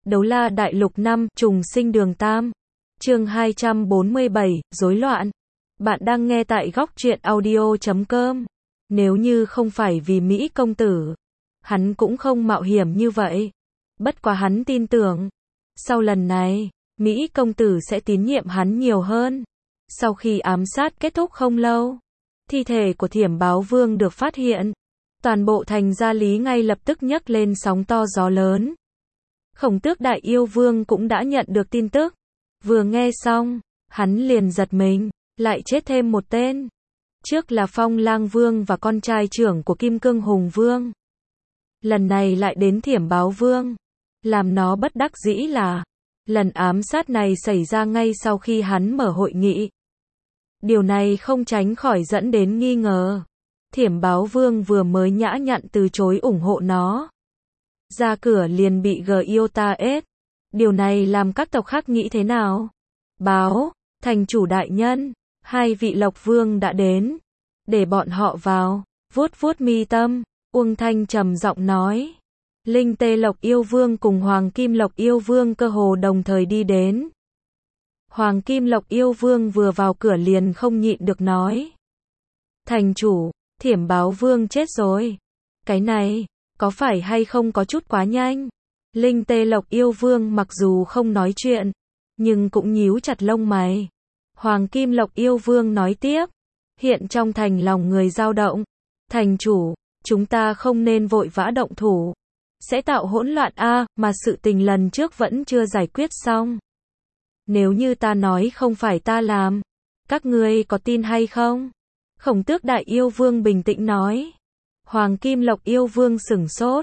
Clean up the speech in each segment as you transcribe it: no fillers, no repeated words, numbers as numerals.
Đấu La Đại Lục 5, Trùng Sinh Đường Tam. Chương 247, rối loạn. Bạn đang nghe tại góc truyện audio.com. Nếu như không phải vì Mỹ công tử, hắn cũng không mạo hiểm như vậy. Bất quá hắn tin tưởng, sau lần này, Mỹ công tử sẽ tín nhiệm hắn nhiều hơn. Sau khi ám sát kết thúc không lâu, thi thể của Thiểm Báo Vương được phát hiện. Toàn bộ thành Gia Lý ngay lập tức nhấc lên sóng to gió lớn. Khổng Tước Đại Yêu Vương cũng đã nhận được tin tức. Vừa nghe xong, hắn liền giật mình, lại chết thêm một tên. Trước là Phong Lang Vương và con trai trưởng của Kim Cương Hùng Vương. Lần này lại đến Thiểm Báo Vương. Làm nó bất đắc dĩ là, lần ám sát này xảy ra ngay sau khi hắn mở hội nghị. Điều này không tránh khỏi dẫn đến nghi ngờ. Thiểm Báo Vương vừa mới nhã nhặn từ chối ủng hộ nó, ra cửa liền bị Gyota. Điều này làm các tộc khác nghĩ thế nào? Báo, thành chủ đại nhân, hai vị Lộc Vương đã đến, để bọn họ vào. Vuốt vuốt mi tâm, Uông Thanh trầm giọng nói. Linh Tê Lộc Yêu Vương cùng Hoàng Kim Lộc Yêu Vương cơ hồ đồng thời đi đến. Hoàng Kim Lộc Yêu Vương vừa vào cửa liền không nhịn được nói. Thành chủ, Thiểm Báo Vương chết rồi. Cái này, có phải hay không có chút quá nhanh? Linh Tê Lộc Yêu Vương mặc dù không nói chuyện, nhưng cũng nhíu chặt lông mày. Hoàng Kim Lộc Yêu Vương nói tiếp. Hiện trong thành lòng người dao động. Thành chủ, chúng ta không nên vội vã động thủ. Sẽ tạo hỗn loạn mà sự tình lần trước vẫn chưa giải quyết xong. Nếu như ta nói không phải ta làm, các ngươi có tin hay không? Khổng Tước Đại Yêu Vương bình tĩnh nói. Hoàng Kim Lộc Yêu Vương sửng sốt.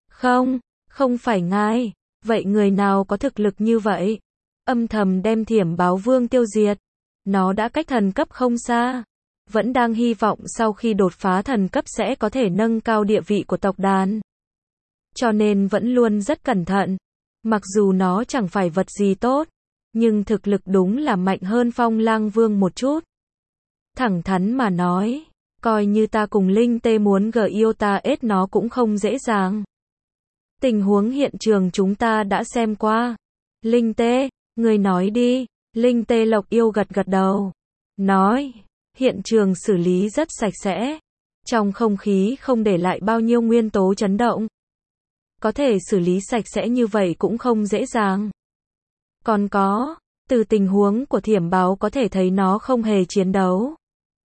Không phải ngài. Vậy người nào có thực lực như vậy? Âm thầm đem Thiểm Báo Vương tiêu diệt. Nó đã cách thần cấp không xa. Vẫn đang hy vọng sau khi đột phá thần cấp sẽ có thể nâng cao địa vị của tộc đàn. Cho nên vẫn luôn rất cẩn thận. Mặc dù nó chẳng phải vật gì tốt, nhưng thực lực đúng là mạnh hơn Phong Lang Vương một chút. Thẳng thắn mà nói, coi như ta cùng Linh Tê muốn Gyota nó cũng không dễ dàng. Tình huống hiện trường chúng ta đã xem qua. Linh Tê, người nói đi. Linh Tê Lộc Yêu gật gật đầu. Nói, hiện trường xử lý rất sạch sẽ. Trong không khí không để lại bao nhiêu nguyên tố chấn động. Có thể xử lý sạch sẽ như vậy cũng không dễ dàng. Còn có, từ tình huống của Thiểm Báo có thể thấy nó không hề chiến đấu.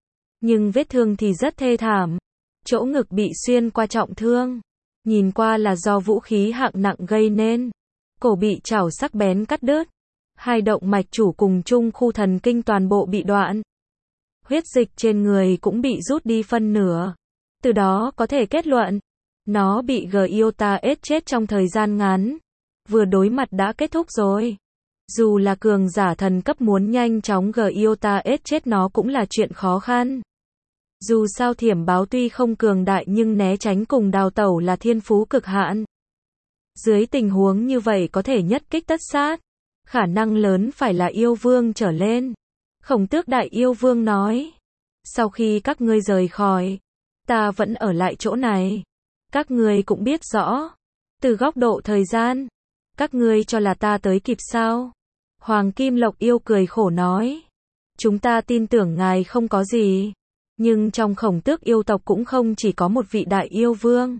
Nhưng vết thương thì rất thê thảm. Chỗ ngực bị xuyên qua trọng thương. Nhìn qua là do vũ khí hạng nặng gây nên. Cổ bị chảo sắc bén cắt đứt. Hai động mạch chủ cùng chung khu thần kinh toàn bộ bị đoạn. Huyết dịch trên người cũng bị rút đi phân nửa. Từ đó có thể kết luận, nó bị Gyota chết trong thời gian ngắn. Vừa đối mặt đã kết thúc rồi. Dù là cường giả thần cấp muốn nhanh chóng Gyota chết nó cũng là chuyện khó khăn. Dù sao Thiểm Báo tuy không cường đại nhưng né tránh cùng đào tẩu là thiên phú cực hạn. Dưới tình huống như vậy có thể nhất kích tất sát. Khả năng lớn phải là yêu vương trở lên. Khổng Tước Đại Yêu Vương nói. Sau khi các ngươi rời khỏi, ta vẫn ở lại chỗ này. Các ngươi cũng biết rõ. Từ góc độ thời gian, các ngươi cho là ta tới kịp sao? Hoàng Kim Lộc Yêu cười khổ nói. Chúng ta tin tưởng ngài không có gì. Nhưng trong Khổng Tước yêu tộc cũng không chỉ có một vị đại yêu vương.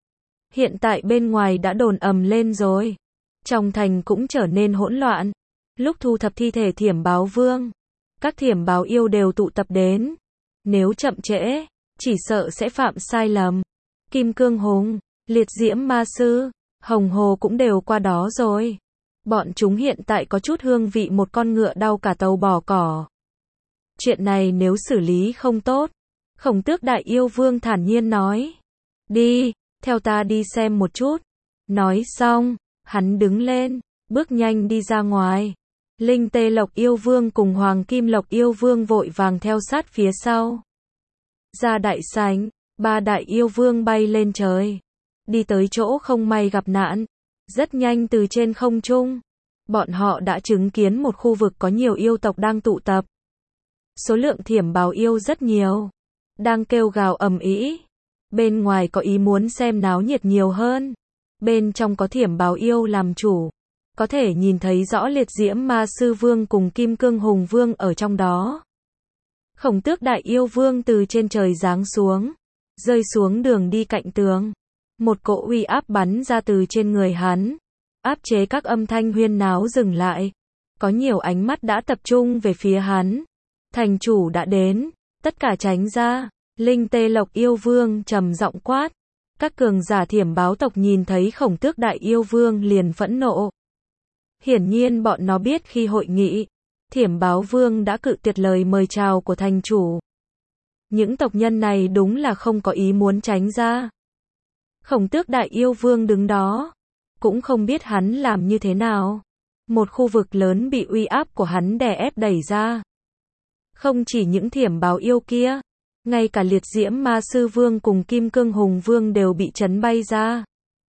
Hiện tại bên ngoài đã đồn ầm lên rồi. Trong thành cũng trở nên hỗn loạn. Lúc thu thập thi thể Thiểm Báo Vương, các Thiểm Báo yêu đều tụ tập đến. Nếu chậm trễ, chỉ sợ sẽ phạm sai lầm. Kim Cương Hùng, Liệt Diễm Ma Sư, Hồng Hồ cũng đều qua đó rồi. Bọn chúng hiện tại có chút hương vị một con ngựa đau cả tàu bò cỏ. Chuyện này nếu xử lý không tốt, Khổng Tước Đại Yêu Vương thản nhiên nói. Đi, theo ta đi xem một chút. Nói xong, hắn đứng lên, bước nhanh đi ra ngoài. Linh Tê Lộc Yêu Vương cùng Hoàng Kim Lộc Yêu Vương vội vàng theo sát phía sau. Ra đại sảnh, ba đại yêu vương bay lên trời. Đi tới chỗ không may gặp nạn. Rất nhanh từ trên không trung, bọn họ đã chứng kiến một khu vực có nhiều yêu tộc đang tụ tập. Số lượng Thiểm Báo yêu rất nhiều. Đang kêu gào ầm ĩ. Bên ngoài có ý muốn xem náo nhiệt nhiều hơn. Bên trong có Thiểm Báo yêu làm chủ. có thể nhìn thấy rõ liệt diễm ma sư vương cùng kim cương hùng vương ở trong đó. Khổng Tước Đại Yêu Vương từ trên trời giáng xuống, rơi xuống đường đi cạnh tường. Một cỗ uy áp bắn ra từ trên người hắn, áp chế các âm thanh huyên náo dừng lại. Có nhiều ánh mắt đã tập trung về phía hắn. Thành chủ đã đến, tất cả tránh ra. Linh Tê Lộc Yêu Vương trầm giọng quát. Các cường giả Thiểm Báo tộc nhìn thấy Khổng Tước Đại Yêu Vương liền phẫn nộ. Hiển nhiên bọn nó biết khi hội nghị, Thiểm Báo Vương đã cự tuyệt lời mời chào của thành chủ. Những tộc nhân này đúng là không có ý muốn tránh ra. Khổng Tước Đại Yêu Vương đứng đó, cũng không biết hắn làm như thế nào. Một khu vực lớn bị uy áp của hắn đè ép đẩy ra. Không chỉ những Thiểm Báo yêu kia, ngay cả liệt diễm ma sư vương cùng kim cương hùng vương đều bị chấn bay ra.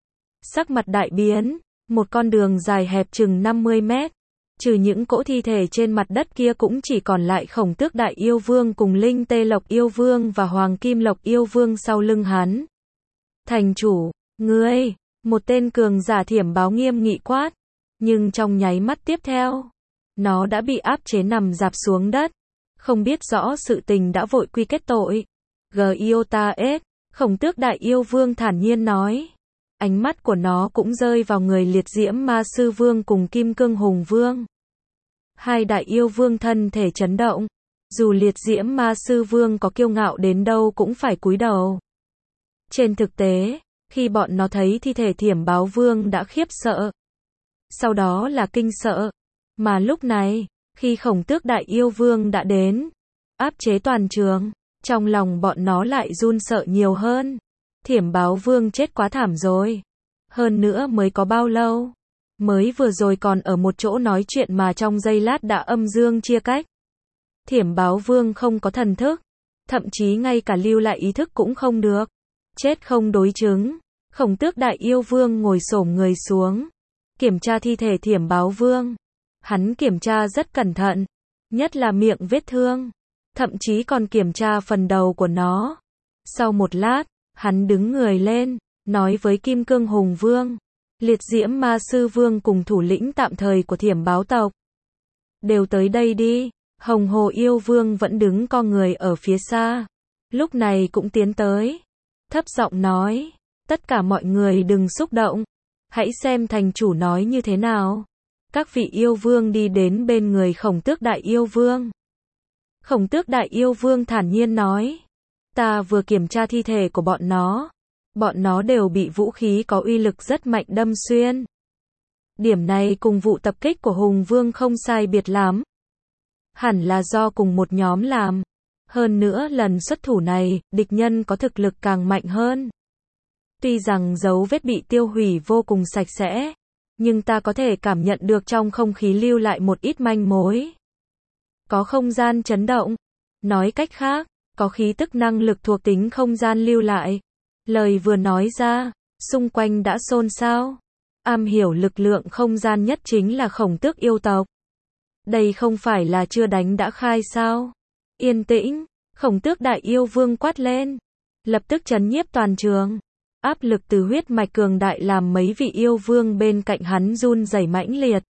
Sắc mặt đại biến, một con đường dài hẹp chừng 50 mét. Trừ những cỗ thi thể trên mặt đất kia cũng chỉ còn lại Khổng Tước Đại Yêu Vương cùng Linh Tê Lộc Yêu Vương và Hoàng Kim Lộc Yêu Vương sau lưng hắn. Thành chủ, ngươi, một tên cường giả Thiểm Báo nghiêm nghị quát. Nhưng trong nháy mắt tiếp theo, nó đã bị áp chế nằm rạp xuống đất. Không biết rõ sự tình đã vội quy kết tội. Giota-S, Khổng Tước Đại Yêu Vương thản nhiên nói. Ánh mắt của nó cũng rơi vào người liệt diễm ma sư vương cùng kim cương hùng vương. Hai đại yêu vương thân thể chấn động. Dù liệt diễm ma sư vương có kiêu ngạo đến đâu cũng phải cúi đầu. Trên thực tế, khi bọn nó thấy thi thể Thiểm Báo Vương đã khiếp sợ. Sau đó là kinh sợ. Mà lúc này, khi Khổng Tước Đại Yêu Vương đã đến, áp chế toàn trường, trong lòng bọn nó lại run sợ nhiều hơn. Thiểm Báo Vương chết quá thảm rồi. Hơn nữa mới có bao lâu? Mới vừa rồi còn ở một chỗ nói chuyện mà trong giây lát đã âm dương chia cách. Thiểm Báo Vương không có thần thức, thậm chí ngay cả lưu lại ý thức cũng không được. Chết không đối chứng. Khổng Tước Đại Yêu Vương ngồi xổm người xuống, kiểm tra thi thể Thiểm Báo Vương. Hắn kiểm tra rất cẩn thận, nhất là miệng vết thương, thậm chí còn kiểm tra phần đầu của nó. Sau một lát, hắn đứng người lên, nói với Kim Cương Hùng Vương, liệt diễm ma sư vương cùng thủ lĩnh tạm thời của Thiểm Báo tộc. Đều tới đây đi. Hồng Hồ Yêu Vương vẫn đứng co người ở phía xa. Lúc này cũng tiến tới. Thấp giọng nói, tất cả mọi người đừng xúc động. Hãy xem thành chủ nói như thế nào. Các vị yêu vương đi đến bên người Khổng Tước Đại Yêu Vương. Khổng Tước Đại Yêu Vương thản nhiên nói, ta vừa kiểm tra thi thể của bọn nó. Bọn nó đều bị vũ khí có uy lực rất mạnh đâm xuyên. Điểm này cùng vụ tập kích của Hùng Vương không sai biệt lắm. Hẳn là do cùng một nhóm làm. Hơn nữa lần xuất thủ này, địch nhân có thực lực càng mạnh hơn. Tuy rằng dấu vết bị tiêu hủy vô cùng sạch sẽ, nhưng ta có thể cảm nhận được trong không khí lưu lại một ít manh mối. Có không gian chấn động. Nói cách khác, có khí tức năng lực thuộc tính không gian lưu lại. Lời vừa nói ra, xung quanh đã xôn xao. Am hiểu lực lượng không gian nhất chính là Khổng Tước yêu tộc. Đây không phải là chưa đánh đã khai sao? Yên tĩnh, Khổng Tước Đại Yêu Vương quát lên. Lập tức trấn nhiếp toàn trường. Áp lực từ huyết mạch cường đại làm mấy vị yêu vương bên cạnh hắn run rẩy mãnh liệt.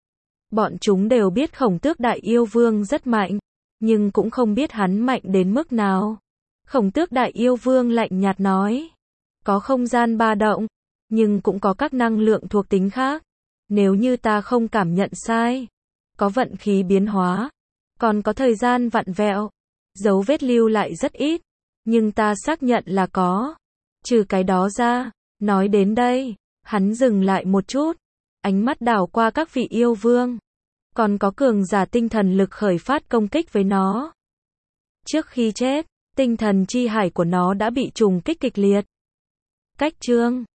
Bọn chúng đều biết Khổng Tước Đại Yêu Vương rất mạnh, nhưng cũng không biết hắn mạnh đến mức nào. Khổng Tước Đại Yêu Vương lạnh nhạt nói, có không gian ba động, nhưng cũng có các năng lượng thuộc tính khác. Nếu như ta không cảm nhận sai, có vận khí biến hóa, còn có thời gian vặn vẹo, dấu vết lưu lại rất ít, nhưng ta xác nhận là có. Trừ cái đó ra, nói đến đây, hắn dừng lại một chút, ánh mắt đảo qua các vị yêu vương. Còn có cường giả tinh thần lực khởi phát công kích với nó. Trước khi chết, tinh thần chi hải của nó đã bị trùng kích kịch liệt. Cách chương